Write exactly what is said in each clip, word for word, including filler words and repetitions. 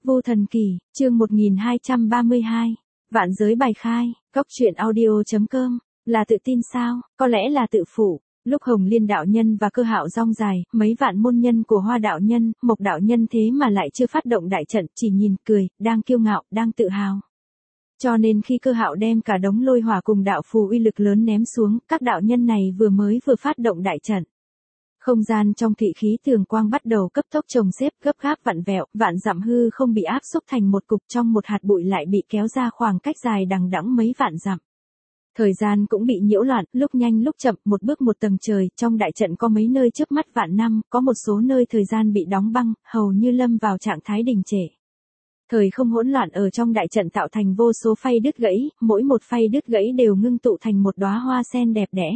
Vô Thần Kỳ, chương một nghìn hai trăm ba mươi hai. Vạn giới bài khai, góc truyện audio.com, là tự tin sao, có lẽ là tự phụ. Lúc Hồng Liên đạo nhân và Cơ Hạo rong dài, mấy vạn môn nhân của Hoa đạo nhân, Mộc đạo nhân thế mà lại chưa phát động đại trận, chỉ nhìn, cười, đang kiêu ngạo, đang tự hào. Cho nên khi Cơ Hạo đem cả đống lôi hỏa cùng đạo phù uy lực lớn ném xuống, các đạo nhân này vừa mới vừa phát động đại trận. Không gian trong thụy khí tường quang bắt đầu cấp tốc chồng xếp, gấp gáp vặn vẹo, vạn dặm hư không bị áp xúc thành một cục, trong một hạt bụi lại bị kéo ra khoảng cách dài đằng đẵng mấy vạn dặm. Thời gian cũng bị nhiễu loạn, lúc nhanh lúc chậm, một bước một tầng trời, trong đại trận có mấy nơi chớp mắt vạn năm, có một số nơi thời gian bị đóng băng, hầu như lâm vào trạng thái đình trệ. Thời không hỗn loạn ở trong đại trận tạo thành vô số phay đứt gãy, mỗi một phay đứt gãy đều ngưng tụ thành một đóa hoa sen đẹp đẽ.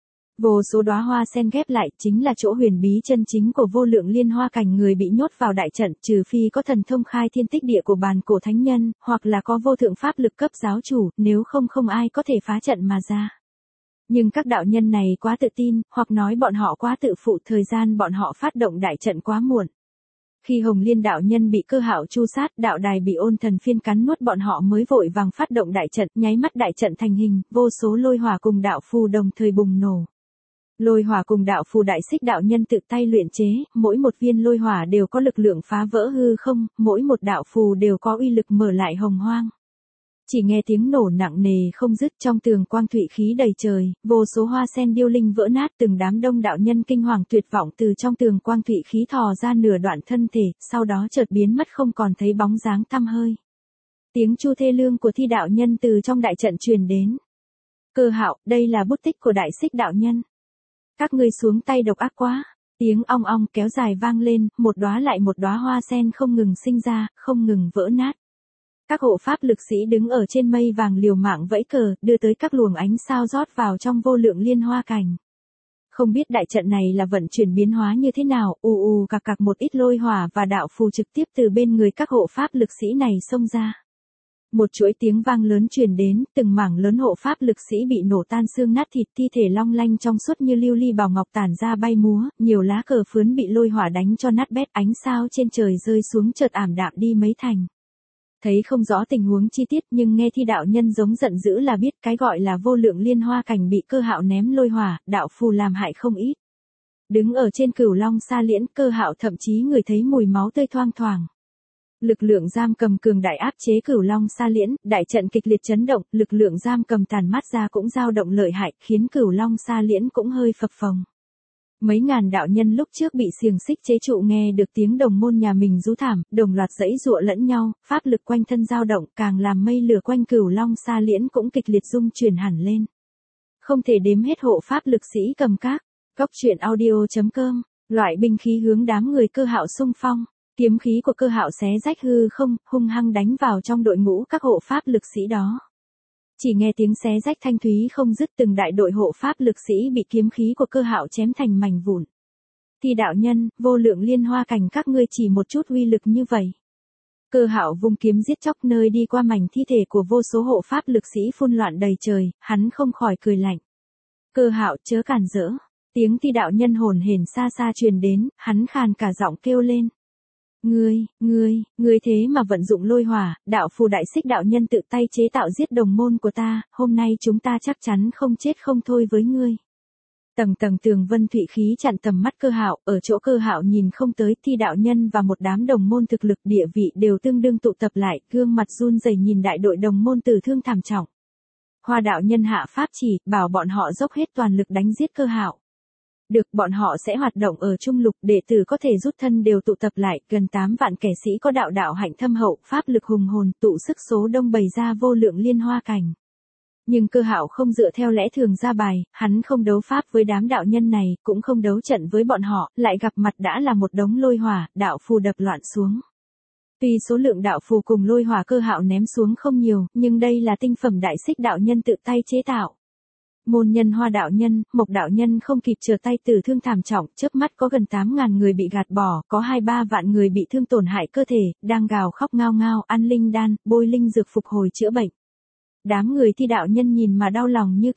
Vô số đóa hoa sen ghép lại chính là chỗ huyền bí chân chính của vô lượng liên hoa cảnh. Người bị nhốt vào đại trận, trừ phi có thần thông khai thiên tích địa của bàn cổ thánh nhân, hoặc là có vô thượng pháp lực cấp giáo chủ, nếu không không ai có thể phá trận mà ra. Nhưng các đạo nhân này quá tự tin, hoặc nói bọn họ quá tự phụ, thời gian bọn họ phát động đại trận quá muộn. Khi Hồng Liên đạo nhân bị Cơ Hạo tru sát, đạo đài bị Ôn Thần Phiên cắn nuốt, bọn họ mới vội vàng phát động đại trận, nháy mắt đại trận thành hình, vô số lôi hỏa cùng đạo phù đồng thời bùng nổ. Lôi hỏa cùng đạo phù đại xích đạo nhân tự tay luyện chế, mỗi một viên lôi hỏa đều có lực lượng phá vỡ hư không, mỗi một đạo phù đều có uy lực mở lại hồng hoang. Chỉ nghe tiếng nổ nặng nề không dứt, trong tường quang thụy khí đầy trời, vô số hoa sen điêu linh vỡ nát, từng đám đông đạo nhân kinh hoàng tuyệt vọng từ trong tường quang thụy khí thò ra nửa đoạn thân thể, sau đó chợt biến mất không còn thấy bóng dáng tăm hơi. Tiếng chu thê lương của Thi đạo nhân từ trong đại trận truyền đến. Cơ Hạo, đây là bút tích của đại xích đạo nhân. Các ngươi xuống tay độc ác quá. Tiếng ong ong kéo dài vang lên, một đóa lại một đóa hoa sen không ngừng sinh ra, không ngừng vỡ nát. Các hộ pháp lực sĩ đứng ở trên mây vàng liều mạng vẫy cờ, đưa tới các luồng ánh sao rót vào trong vô lượng liên hoa cảnh. Không biết đại trận này là vận chuyển biến hóa như thế nào, ù ù cạc cạc một ít lôi hỏa và đạo phù trực tiếp từ bên người các hộ pháp lực sĩ này xông ra. Một chuỗi tiếng vang lớn truyền đến, từng mảng lớn hộ pháp lực sĩ bị nổ tan xương nát thịt, thi thể long lanh trong suốt như lưu ly bào ngọc tản ra bay múa, nhiều lá cờ phướn bị lôi hỏa đánh cho nát bét, ánh sao trên trời rơi xuống chợt ảm đạm đi mấy thành. Thấy không rõ tình huống chi tiết nhưng nghe Thi đạo nhân giống giận dữ là biết cái gọi là vô lượng liên hoa cảnh bị Cơ Hạo ném lôi hỏa, đạo phù làm hại không ít. Đứng ở trên Cửu Long Sa Liễn, Cơ Hạo thậm chí ngửi thấy mùi máu tươi thoang thoảng. Lực lượng giam cầm cường đại áp chế Cửu Long Sa Liễn, đại trận kịch liệt chấn động, lực lượng giam cầm tàn mát ra cũng dao động lợi hại, khiến Cửu Long Sa Liễn cũng hơi phập phồng. Mấy ngàn đạo nhân lúc trước bị xiềng xích chế trụ nghe được tiếng đồng môn nhà mình rú thảm, đồng loạt giãy giụa lẫn nhau, pháp lực quanh thân dao động, càng làm mây lửa quanh Cửu Long Sa Liễn cũng kịch liệt rung chuyển hẳn lên. Không thể đếm hết hộ pháp lực sĩ cầm các. Góc truyện audio.com, loại binh khí hướng đám người Cơ Hạo xung phong. Kiếm khí của Cơ Hạo xé rách hư không, hung hăng đánh vào trong đội ngũ các hộ pháp lực sĩ đó. Chỉ nghe tiếng xé rách thanh thúy không dứt, từng đại đội hộ pháp lực sĩ bị kiếm khí của Cơ Hạo chém thành mảnh vụn. Thi đạo nhân, vô lượng liên hoa cảnh, các ngươi chỉ một chút uy lực như vậy. Cơ Hạo vung kiếm giết chóc, nơi đi qua mảnh thi thể của vô số hộ pháp lực sĩ phun loạn đầy trời, hắn không khỏi cười lạnh. Cơ Hạo, chớ cản rỡ. Tiếng Thi đạo nhân hồn hển xa xa truyền đến, hắn khàn cả giọng kêu lên. Ngươi, ngươi, ngươi thế mà vận dụng lôi hỏa, đạo phù đại xích đạo nhân tự tay chế tạo giết đồng môn của ta, hôm nay chúng ta chắc chắn không chết không thôi với ngươi. Tầng tầng tường vân thụy khí chặn tầm mắt Cơ Hạo, ở chỗ Cơ Hạo nhìn không tới, Thi đạo nhân và một đám đồng môn thực lực địa vị đều tương đương tụ tập lại, gương mặt run rẩy nhìn đại đội đồng môn tử thương thảm trọng. Hoa đạo nhân hạ pháp chỉ, bảo bọn họ dốc hết toàn lực đánh giết Cơ Hạo. Được, bọn họ sẽ hoạt động ở trung lục, đệ tử có thể rút thân đều tụ tập lại, gần tám vạn kẻ sĩ có đạo đạo hạnh thâm hậu, pháp lực hùng hồn, tụ sức số đông bày ra vô lượng liên hoa cảnh. Nhưng Cơ Hạo không dựa theo lẽ thường ra bài, hắn không đấu pháp với đám đạo nhân này, cũng không đấu trận với bọn họ, lại gặp mặt đã là một đống lôi hỏa, đạo phù đập loạn xuống. Tuy số lượng đạo phù cùng lôi hỏa Cơ Hạo ném xuống không nhiều, nhưng đây là tinh phẩm đại xích đạo nhân tự tay chế tạo. Môn nhân Hoa đạo nhân, Mộc đạo nhân không kịp trở tay tử thương thảm trọng, chớp mắt có gần tám ngàn người bị gạt bỏ, có hai ba vạn người bị thương tổn hại cơ thể, đang gào khóc ngao ngao, ăn linh đan, bôi linh dược phục hồi chữa bệnh. Đám người Thi đạo nhân nhìn mà đau lòng như cắt.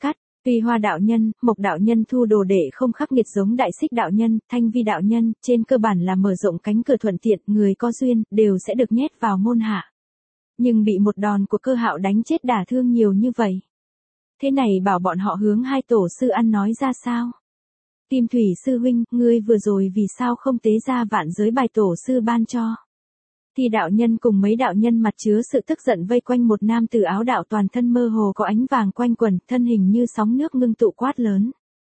Tuy Hoa đạo nhân, Mộc đạo nhân thu đồ đệ không khắc nghiệt giống Đại Xích đạo nhân, Thanh Vi đạo nhân, trên cơ bản là mở rộng cánh cửa thuận tiện, người có duyên, đều sẽ được nhét vào môn hạ. Nhưng bị một đòn của Cơ Hạo đánh chết đả thương nhiều như vậy. Thế này bảo bọn họ hướng hai tổ sư ăn nói ra sao? Kim Thủy sư huynh, ngươi vừa rồi vì sao không tế ra vạn giới bài tổ sư ban cho? Thì đạo nhân cùng mấy đạo nhân mặt chứa sự tức giận vây quanh một nam tử áo đạo toàn thân mơ hồ có ánh vàng quanh quần, thân hình như sóng nước ngưng tụ quát lớn.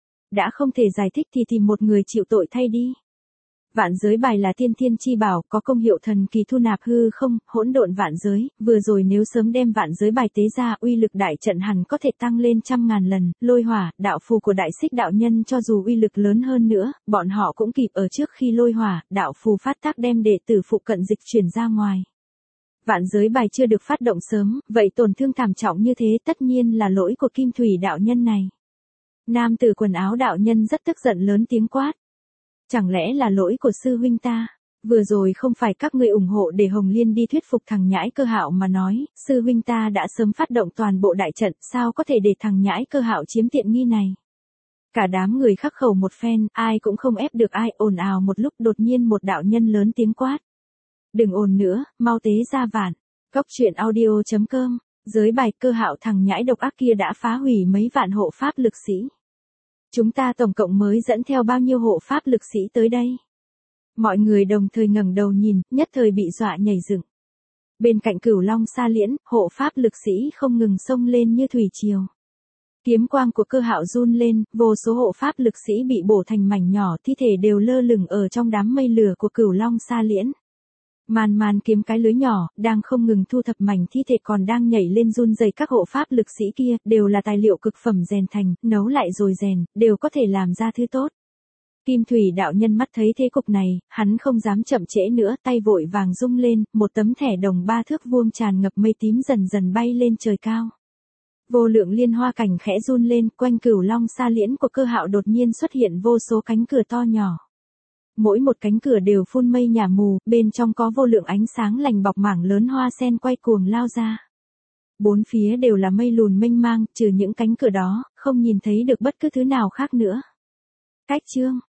Đã không thể giải thích thì tìm một người chịu tội thay đi. Vạn giới bài là tiên thiên chi bảo, có công hiệu thần kỳ thu nạp hư không, hỗn độn vạn giới, vừa rồi nếu sớm đem vạn giới bài tế ra, uy lực đại trận hẳn có thể tăng lên trăm ngàn lần, lôi hỏa, đạo phù của Đại Xích đạo nhân cho dù uy lực lớn hơn nữa, bọn họ cũng kịp ở trước khi lôi hỏa, đạo phù phát tác đem đệ tử phụ cận dịch chuyển ra ngoài. Vạn giới bài chưa được phát động sớm, vậy tổn thương thảm trọng như thế tất nhiên là lỗi của Kim Thủy đạo nhân này. Nam tử quần áo đạo nhân rất tức giận lớn tiếng quát. Chẳng lẽ là lỗi của sư huynh ta? Vừa rồi không phải các ngươi ủng hộ để Hồng Liên đi thuyết phục thằng nhãi Cơ Hạo mà nói, sư huynh ta đã sớm phát động toàn bộ đại trận, sao có thể để thằng nhãi Cơ Hạo chiếm tiện nghi này? Cả đám người khắc khẩu một phen, ai cũng không ép được ai, ồn ào một lúc đột nhiên một đạo nhân lớn tiếng quát. Đừng ồn nữa, mau tế ra vạn. Góc truyện audio chấm com, giới bài Cơ Hạo thằng nhãi độc ác kia đã phá hủy mấy vạn hộ pháp lực sĩ. Chúng ta tổng cộng mới dẫn theo bao nhiêu hộ pháp lực sĩ tới đây? Mọi người đồng thời ngẩng đầu nhìn, nhất thời bị dọa nhảy dựng. Bên cạnh Cửu Long Sa Liễn, hộ pháp lực sĩ không ngừng xông lên như thủy triều. Kiếm quang của Cơ Hạo run lên, vô số hộ pháp lực sĩ bị bổ thành mảnh nhỏ, thi thể đều lơ lửng ở trong đám mây lửa của Cửu Long Sa Liễn. Màn màn kiếm cái lưới nhỏ, đang không ngừng thu thập mảnh thi thể còn đang nhảy lên run rẩy các hộ pháp lực sĩ kia, đều là tài liệu cực phẩm rèn thành, nấu lại rồi rèn, đều có thể làm ra thứ tốt. Kim Thủy đạo nhân mắt thấy thế cục này, hắn không dám chậm trễ nữa, tay vội vàng rung lên, một tấm thẻ đồng ba thước vuông tràn ngập mây tím dần dần bay lên trời cao. Vô lượng liên hoa cảnh khẽ run lên, quanh Cửu Long Sa Liễn của Cơ Hạo đột nhiên xuất hiện vô số cánh cửa to nhỏ. Mỗi một cánh cửa đều phun mây nhả mù, bên trong có vô lượng ánh sáng lành bọc mảng lớn hoa sen quay cuồng lao ra. Bốn phía đều là mây lùn mênh mang, trừ những cánh cửa đó, không nhìn thấy được bất cứ thứ nào khác nữa. Cách chương